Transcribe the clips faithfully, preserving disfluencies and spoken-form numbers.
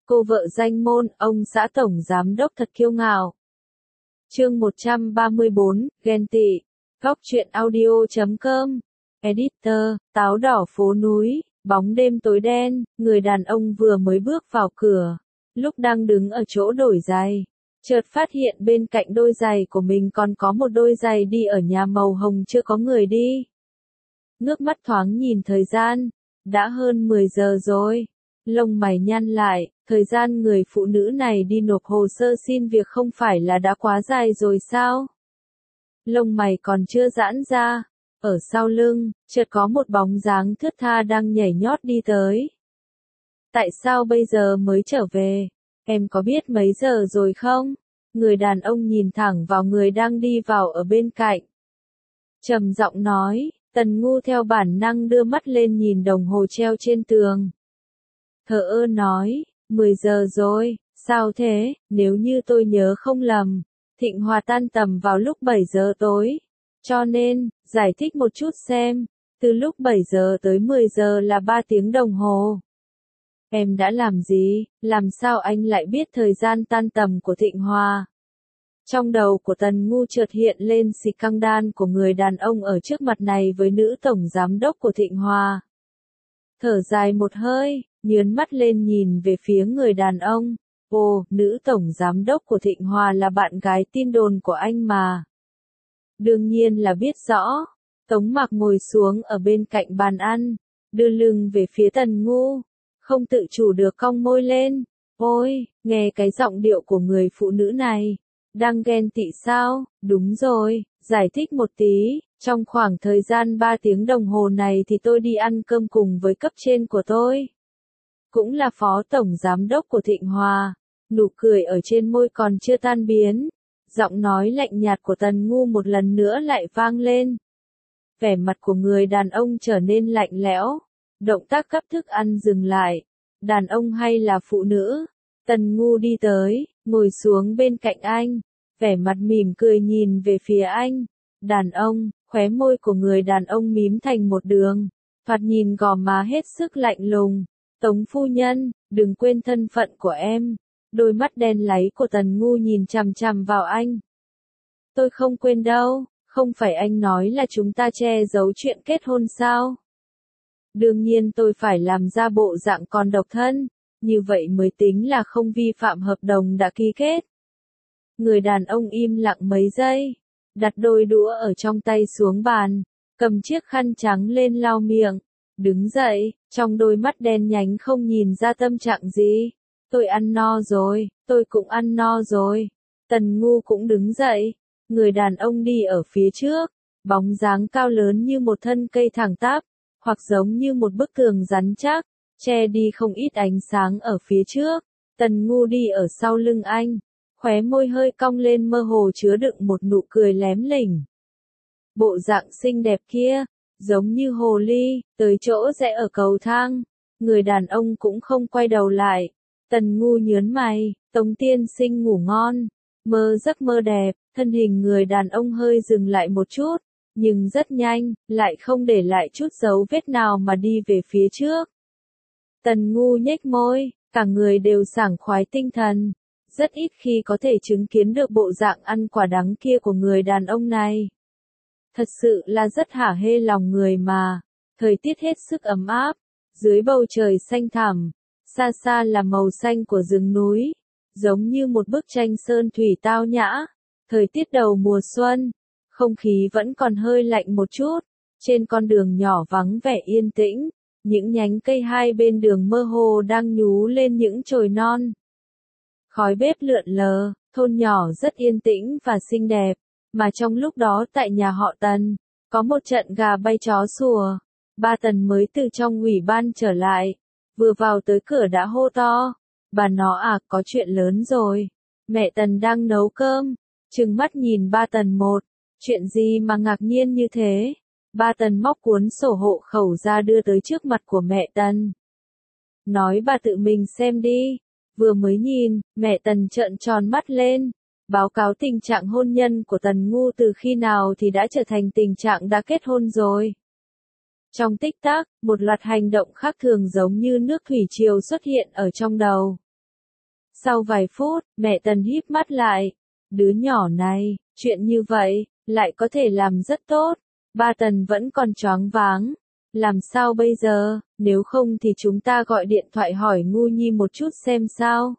Cô vợ danh môn, ông xã tổng giám đốc thật kiêu ngạo. Chương một trăm ba mươi bốn, ghen tị. Góc truyện audio chấm com. Editor, táo đỏ phố núi, bóng đêm tối đen, người đàn ông vừa mới bước vào cửa. Lúc đang đứng ở chỗ đổi giày, chợt phát hiện bên cạnh đôi giày của mình còn có một đôi giày đi ở nhà màu hồng chưa có người đi. Ngước mắt thoáng nhìn thời gian, đã hơn mười giờ rồi. Lông mày nhăn lại, thời gian người phụ nữ này đi nộp hồ sơ xin việc không phải là đã quá dài rồi sao? Lông mày còn chưa giãn ra, ở sau lưng, chợt có một bóng dáng thướt tha đang nhảy nhót đi tới. Tại sao bây giờ mới trở về? Em có biết mấy giờ rồi không? Người đàn ông nhìn thẳng vào người đang đi vào ở bên cạnh. Trầm giọng nói, Tần Ngu theo bản năng đưa mắt lên nhìn đồng hồ treo trên tường. Thờ ơ nói, mười giờ rồi, sao thế, nếu như tôi nhớ không lầm, Thịnh Hòa tan tầm vào lúc bảy giờ tối. Cho nên, giải thích một chút xem, từ lúc bảy giờ tới mười giờ là ba tiếng đồng hồ. Em đã làm gì, làm sao anh lại biết thời gian tan tầm của Thịnh Hòa? Trong đầu của Tần Ngu chợt hiện lên scandal của người đàn ông ở trước mặt này với nữ tổng giám đốc của Thịnh Hòa. Thở dài một hơi, nhớn mắt lên nhìn về phía người đàn ông. Ồ, nữ tổng giám đốc của Thịnh Hòa là bạn gái tin đồn của anh mà. Đương nhiên là biết rõ. Tống Mạc ngồi xuống ở bên cạnh bàn ăn, đưa lưng về phía Tần Ngu, không tự chủ được cong môi lên. Ôi, nghe cái giọng điệu của người phụ nữ này, đang ghen tị sao? Đúng rồi, giải thích một tí, trong khoảng thời gian ba tiếng đồng hồ này thì tôi đi ăn cơm cùng với cấp trên của tôi. Cũng là phó tổng giám đốc của Thịnh Hòa. Nụ cười ở trên môi còn chưa tan biến. Giọng nói lạnh nhạt của Tần Ngu một lần nữa lại vang lên. Vẻ mặt của người đàn ông trở nên lạnh lẽo. Động tác gắp thức ăn dừng lại. Đàn ông hay là phụ nữ? Tần Ngu đi tới, ngồi xuống bên cạnh anh. Vẻ mặt mỉm cười nhìn về phía anh. Đàn ông, khóe môi của người đàn ông mím thành một đường. Thoạt nhìn gò má hết sức lạnh lùng. Tống phu nhân, đừng quên thân phận của em. Đôi mắt đen láy của Tần Ngu nhìn chằm chằm vào anh. Tôi không quên đâu, không phải anh nói là chúng ta che giấu chuyện kết hôn sao? Đương nhiên tôi phải làm ra bộ dạng còn độc thân, như vậy mới tính là không vi phạm hợp đồng đã ký kết. Người đàn ông im lặng mấy giây, đặt đôi đũa ở trong tay xuống bàn, cầm chiếc khăn trắng lên lau miệng, đứng dậy, trong đôi mắt đen nhánh không nhìn ra tâm trạng gì. Tôi ăn no rồi, tôi cũng ăn no rồi. Tần Ngu cũng đứng dậy, người đàn ông đi ở phía trước, bóng dáng cao lớn như một thân cây thẳng tắp, hoặc giống như một bức tường rắn chắc, che đi không ít ánh sáng ở phía trước. Tần Ngu đi ở sau lưng anh, khóe môi hơi cong lên mơ hồ chứa đựng một nụ cười lém lỉnh. Bộ dạng xinh đẹp kia, giống như hồ ly, tới chỗ rẽ ở cầu thang, người đàn ông cũng không quay đầu lại. Tần Ngu nhớn mày, Tống tiên sinh ngủ ngon, mơ giấc mơ đẹp, thân hình người đàn ông hơi dừng lại một chút, nhưng rất nhanh, lại không để lại chút dấu vết nào mà đi về phía trước. Tần Ngu nhếch môi, cả người đều sảng khoái tinh thần, rất ít khi có thể chứng kiến được bộ dạng ăn quả đắng kia của người đàn ông này. Thật sự là rất hả hê lòng người mà, thời tiết hết sức ấm áp, dưới bầu trời xanh thẳm. Xa xa là màu xanh của rừng núi, giống như một bức tranh sơn thủy tao nhã. Thời tiết đầu mùa xuân, không khí vẫn còn hơi lạnh một chút. Trên con đường nhỏ vắng vẻ yên tĩnh, những nhánh cây hai bên đường mơ hồ đang nhú lên những chồi non. Khói bếp lượn lờ, thôn nhỏ rất yên tĩnh và xinh đẹp, mà trong lúc đó tại nhà họ Tần, có một trận gà bay chó sủa. Ba Tần mới từ trong ủy ban trở lại. Vừa vào tới cửa đã hô to, bà nó à, có chuyện lớn rồi. Mẹ Tần đang nấu cơm, trừng mắt nhìn ba Tần một, chuyện gì mà ngạc nhiên như thế. Ba Tần móc cuốn sổ hộ khẩu ra đưa tới trước mặt của mẹ Tần. Nói bà tự mình xem đi. Vừa mới nhìn, mẹ Tần trợn tròn mắt lên. Báo cáo tình trạng hôn nhân của Tần Ngu từ khi nào thì đã trở thành tình trạng đã kết hôn rồi. Trong tích tắc, một loạt hành động khác thường giống như nước thủy triều xuất hiện ở trong đầu. Sau vài phút, mẹ Tần híp mắt lại. Đứa nhỏ này, chuyện như vậy, lại có thể làm rất tốt. Ba Tần vẫn còn choáng váng. Làm sao bây giờ, nếu không thì chúng ta gọi điện thoại hỏi Ngu Nhi một chút xem sao.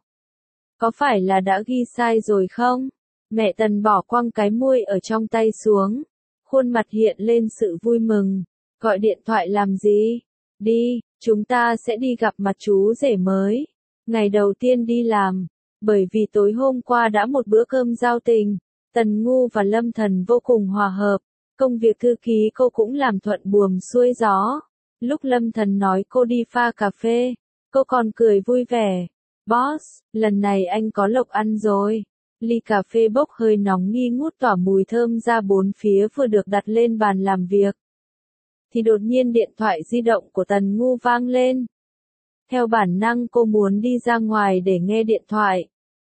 Có phải là đã ghi sai rồi không? Mẹ Tần bỏ quăng cái muôi ở trong tay xuống. Khuôn mặt hiện lên sự vui mừng. Gọi điện thoại làm gì? Đi, chúng ta sẽ đi gặp mặt chú rể mới. Ngày đầu tiên đi làm. Bởi vì tối hôm qua đã một bữa cơm giao tình. Tần Ngu và Lâm Thần vô cùng hòa hợp. Công việc thư ký cô cũng làm thuận buồm xuôi gió. Lúc Lâm Thần nói cô đi pha cà phê, cô còn cười vui vẻ. Boss, lần này anh có lộc ăn rồi. Ly cà phê bốc hơi nóng nghi ngút tỏa mùi thơm ra bốn phía vừa được đặt lên bàn làm việc. Thì đột nhiên điện thoại di động của Tần Ngu vang lên. Theo bản năng cô muốn đi ra ngoài để nghe điện thoại.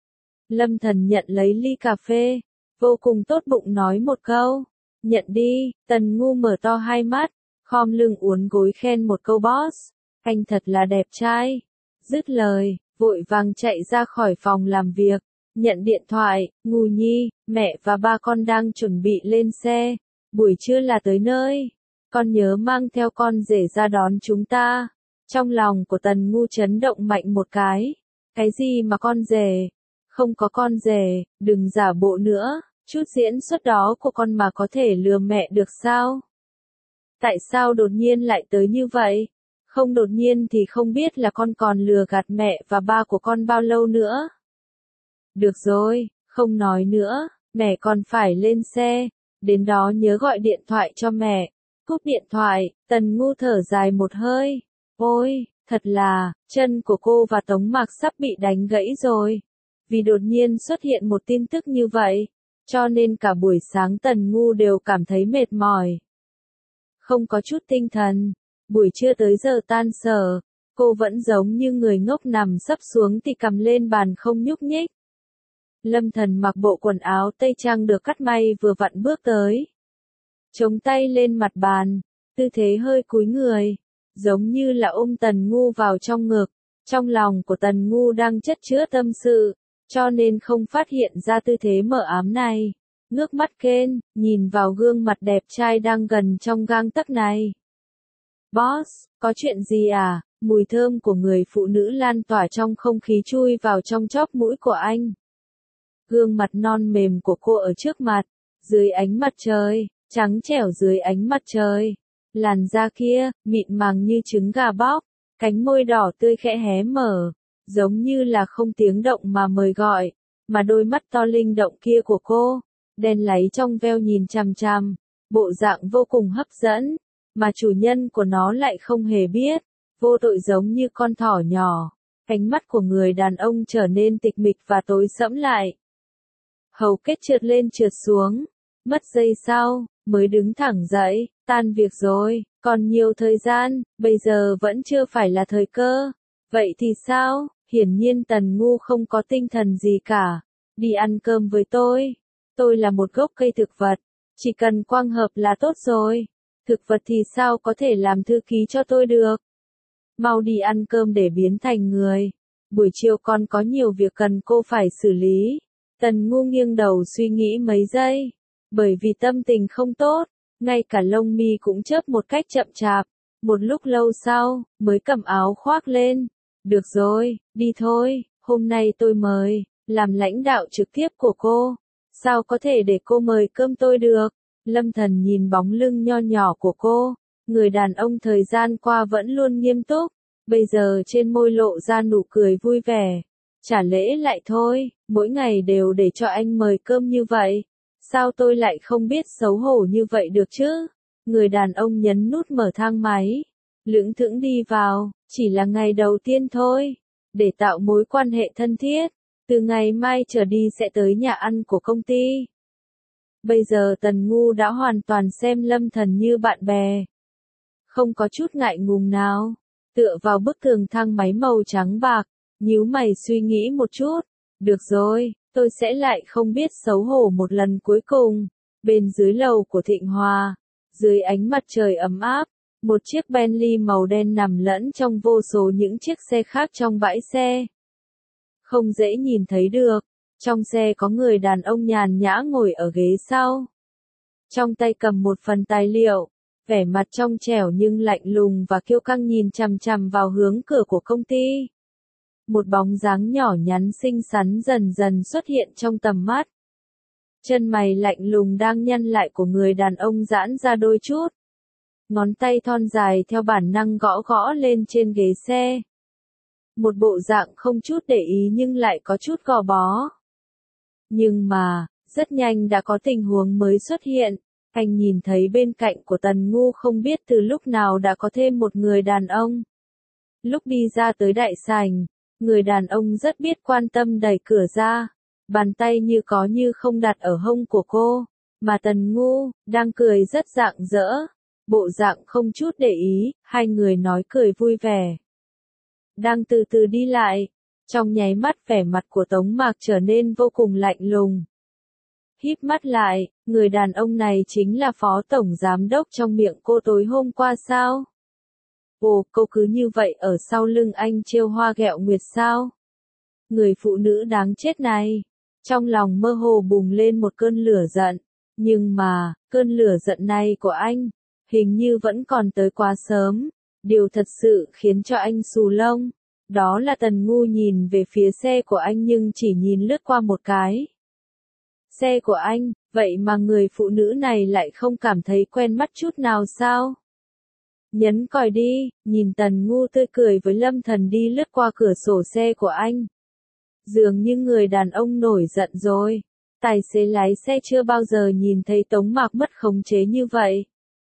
Lâm Thần nhận lấy ly cà phê, vô cùng tốt bụng nói một câu. Nhận đi. Tần Ngu mở to hai mắt, khom lưng uốn gối khen một câu boss. Anh thật là đẹp trai. Dứt lời, vội vàng chạy ra khỏi phòng làm việc. Nhận điện thoại, Ngu Nhi, mẹ và ba con đang chuẩn bị lên xe. Buổi trưa là tới nơi. Con nhớ mang theo con rể ra đón chúng ta. Trong lòng của Tần Ngu chấn động mạnh một cái. Cái gì mà con rể? Không có con rể, đừng giả bộ nữa. Chút diễn xuất đó của con mà có thể lừa mẹ được sao? Tại sao đột nhiên lại tới như vậy? Không đột nhiên thì không biết là con còn lừa gạt mẹ và ba của con bao lâu nữa. Được rồi, không nói nữa, mẹ còn phải lên xe. Đến đó nhớ gọi điện thoại cho mẹ. Cúp điện thoại, Tần Ngu thở dài một hơi. Ôi, thật là, chân của cô và Tống Mạc sắp bị đánh gãy rồi. Vì đột nhiên xuất hiện một tin tức như vậy. Cho nên cả buổi sáng Tần Ngu đều cảm thấy mệt mỏi. Không có chút tinh thần. Buổi trưa tới giờ tan sở, cô vẫn giống như người ngốc nằm sấp xuống thì cầm lên bàn không nhúc nhích. Lâm Thần mặc bộ quần áo tây trang được cắt may vừa vặn bước tới. Chống tay lên mặt bàn, tư thế hơi cúi người, giống như là ôm Tần Ngu vào trong ngực. Trong lòng của Tần Ngu đang chất chứa tâm sự, cho nên không phát hiện ra tư thế mờ ám này. Ngước mắt kên, nhìn vào gương mặt đẹp trai đang gần trong gang tấc này. Boss, có chuyện gì à? Mùi thơm của người phụ nữ lan tỏa trong không khí chui vào trong chóp mũi của anh. Gương mặt non mềm của cô ở trước mặt, dưới ánh mặt trời, trắng trẻo dưới ánh mặt trời. Làn da kia, mịn màng như trứng gà bóc, cánh môi đỏ tươi khẽ hé mở, giống như là không tiếng động mà mời gọi. Mà đôi mắt to linh động kia của cô, đen láy trong veo nhìn chằm chằm, bộ dạng vô cùng hấp dẫn, mà chủ nhân của nó lại không hề biết, vô tội giống như con thỏ nhỏ. Cánh mắt của người đàn ông trở nên tịch mịch và tối sẫm lại. Hầu kết trượt lên trượt xuống, mất giây sau, mới đứng thẳng dậy, tan việc rồi, còn nhiều thời gian, bây giờ vẫn chưa phải là thời cơ. Vậy thì sao? Hiển nhiên Tần Ngu không có tinh thần gì cả. Đi ăn cơm với tôi. Tôi là một gốc cây thực vật, chỉ cần quang hợp là tốt rồi. Thực vật thì sao có thể làm thư ký cho tôi được? Mau đi ăn cơm để biến thành người. Buổi chiều còn có nhiều việc cần cô phải xử lý. Tần Ngu nghiêng đầu suy nghĩ mấy giây. Bởi vì tâm tình không tốt, ngay cả lông mi cũng chớp một cách chậm chạp. Một lúc lâu sau, mới cầm áo khoác lên. Được rồi, đi thôi, hôm nay tôi mời, làm lãnh đạo trực tiếp của cô. Sao có thể để cô mời cơm tôi được? Lâm Thần nhìn bóng lưng nho nhỏ của cô. Người đàn ông thời gian qua vẫn luôn nghiêm túc. Bây giờ trên môi lộ ra nụ cười vui vẻ. Trả lễ lại thôi, mỗi ngày đều để cho anh mời cơm như vậy. Sao tôi lại không biết xấu hổ như vậy được chứ? Người đàn ông nhấn nút mở thang máy. Lững thững đi vào, chỉ là ngày đầu tiên thôi. Để tạo mối quan hệ thân thiết. Từ ngày mai trở đi sẽ tới nhà ăn của công ty. Bây giờ Tần Ngu đã hoàn toàn xem Lâm Thần như bạn bè. Không có chút ngại ngùng nào. Tựa vào bức tường thang máy màu trắng bạc. Nhíu mày suy nghĩ một chút. Được rồi, tôi sẽ lại không biết xấu hổ một lần cuối cùng. Bên dưới lầu của Thịnh Hòa, dưới ánh mặt trời ấm áp, một chiếc Bentley màu đen nằm lẫn trong vô số những chiếc xe khác trong bãi xe. không dễ nhìn thấy được. Trong xe có người đàn ông nhàn nhã ngồi ở ghế sau. Trong tay cầm một phần tài liệu, vẻ mặt trong trẻo nhưng lạnh lùng và kiêu căng nhìn chằm chằm vào hướng cửa của công ty. Một bóng dáng nhỏ nhắn xinh xắn dần dần xuất hiện trong tầm mắt. Chân mày lạnh lùng đang nhăn lại của người đàn ông giãn ra đôi chút. Ngón tay thon dài theo bản năng gõ gõ lên trên ghế xe. Một bộ dạng không chút để ý nhưng lại có chút gò bó. Nhưng mà, rất nhanh đã có tình huống mới xuất hiện. Anh nhìn thấy bên cạnh của Tần Ngu không biết từ lúc nào đã có thêm một người đàn ông. Lúc đi ra tới đại sảnh, người đàn ông rất biết quan tâm đẩy cửa ra. Bàn tay như có như không đặt ở hông của cô. Mà Tần Ngu, đang cười rất rạng rỡ. Bộ dạng không chút để ý, hai người nói cười vui vẻ. Đang từ từ đi lại. Trong nháy mắt vẻ mặt của Tống Mạc trở nên vô cùng lạnh lùng. Híp mắt lại, người đàn ông này chính là phó tổng giám đốc trong miệng cô tối hôm qua sao? Ồ, cô cứ như vậy ở sau lưng anh trêu hoa ghẹo nguyệt sao? Người phụ nữ đáng chết này. Trong lòng mơ hồ bùng lên một cơn lửa giận. Nhưng mà, cơn lửa giận này của anh, hình như vẫn còn tới quá sớm. Điều thật sự khiến cho anh xù lông. Đó là Tần Ngu nhìn về phía xe của anh nhưng chỉ nhìn lướt qua một cái. Xe của anh, vậy mà người phụ nữ này lại không cảm thấy quen mắt chút nào sao? Nhấn còi đi, nhìn Tần Ngu tươi cười với Lâm Thần đi lướt qua cửa sổ xe của anh. Dường như người đàn ông nổi giận rồi. Tài xế lái xe chưa bao giờ nhìn thấy Tống Mạc mất khống chế như vậy.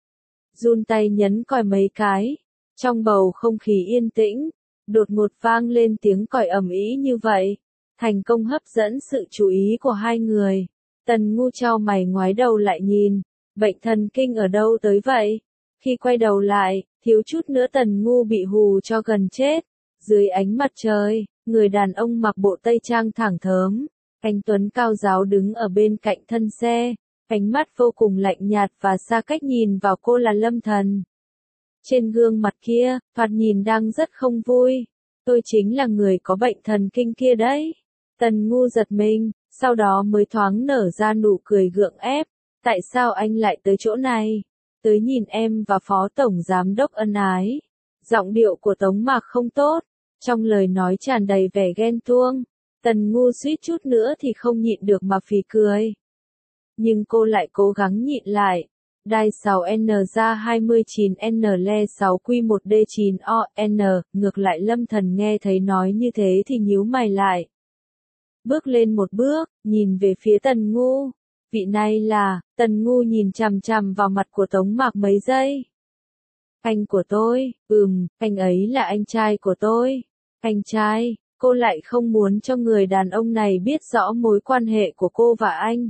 Run tay nhấn còi mấy cái. Trong bầu không khí yên tĩnh, đột ngột vang lên tiếng còi ầm ĩ như vậy. Thành công hấp dẫn sự chú ý của hai người. Tần Ngu chau mày ngoái đầu lại nhìn. Bệnh thần kinh ở đâu tới vậy? Khi quay đầu lại, thiếu chút nữa Tần Ngu bị hù cho gần chết. Dưới ánh mặt trời, người đàn ông mặc bộ tây trang thẳng thớm. Anh tuấn cao ráo đứng ở bên cạnh thân xe. Ánh mắt vô cùng lạnh nhạt và xa cách nhìn vào cô là Lâm Thần. Trên gương mặt kia, thoạt nhìn đang rất không vui. Tôi chính là người có bệnh thần kinh kia đấy. Tần Ngu giật mình, sau đó mới thoáng nở ra nụ cười gượng ép. Tại sao anh lại tới chỗ này? Tới nhìn em và phó tổng giám đốc ân ái. Giọng điệu của Tống Mạc không tốt. Trong lời nói tràn đầy vẻ ghen tuông. Tần Ngu suýt chút nữa thì không nhịn được mà phì cười. Nhưng cô lại cố gắng nhịn lại. Đai sáu N ra hai mươi chín N le sáu Q một D chín O N, ngược lại Lâm Thần nghe thấy nói như thế thì nhíu mày lại. Bước lên một bước, nhìn về phía Tần Ngu. Vị này là, Tần Ngu nhìn chằm chằm vào mặt của Tống Mạc mấy giây. Anh của tôi, ừm, anh ấy là anh trai của tôi. Anh trai, cô lại không muốn cho người đàn ông này biết rõ mối quan hệ của cô và anh.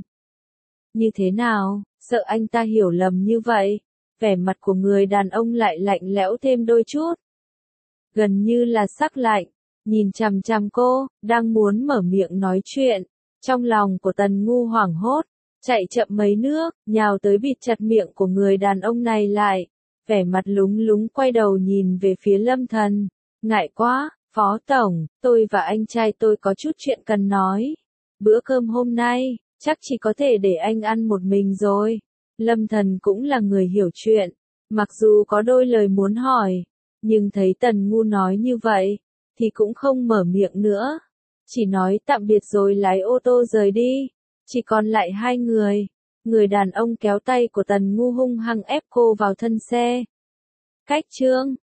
Như thế nào, sợ anh ta hiểu lầm như vậy. Vẻ mặt của người đàn ông lại lạnh lẽo thêm đôi chút. Gần như là sắc lạnh, nhìn chằm chằm cô, đang muốn mở miệng nói chuyện. Trong lòng của Tần Ngu hoảng hốt, chạy chậm mấy nước, nhào tới bịt chặt miệng của người đàn ông này lại. Vẻ mặt lúng lúng quay đầu nhìn về phía Lâm Thần. Ngại quá, Phó Tổng, tôi và anh trai tôi có chút chuyện cần nói. Bữa cơm hôm nay, chắc chỉ có thể để anh ăn một mình rồi. Lâm Thần cũng là người hiểu chuyện. Mặc dù có đôi lời muốn hỏi, nhưng thấy Tần Ngu nói như vậy, thì cũng không mở miệng nữa. Chỉ nói tạm biệt rồi lái ô tô rời đi. Chỉ còn lại hai người. Người đàn ông kéo tay của Tần Ngu hung hăng ép cô vào thân xe. Cách chương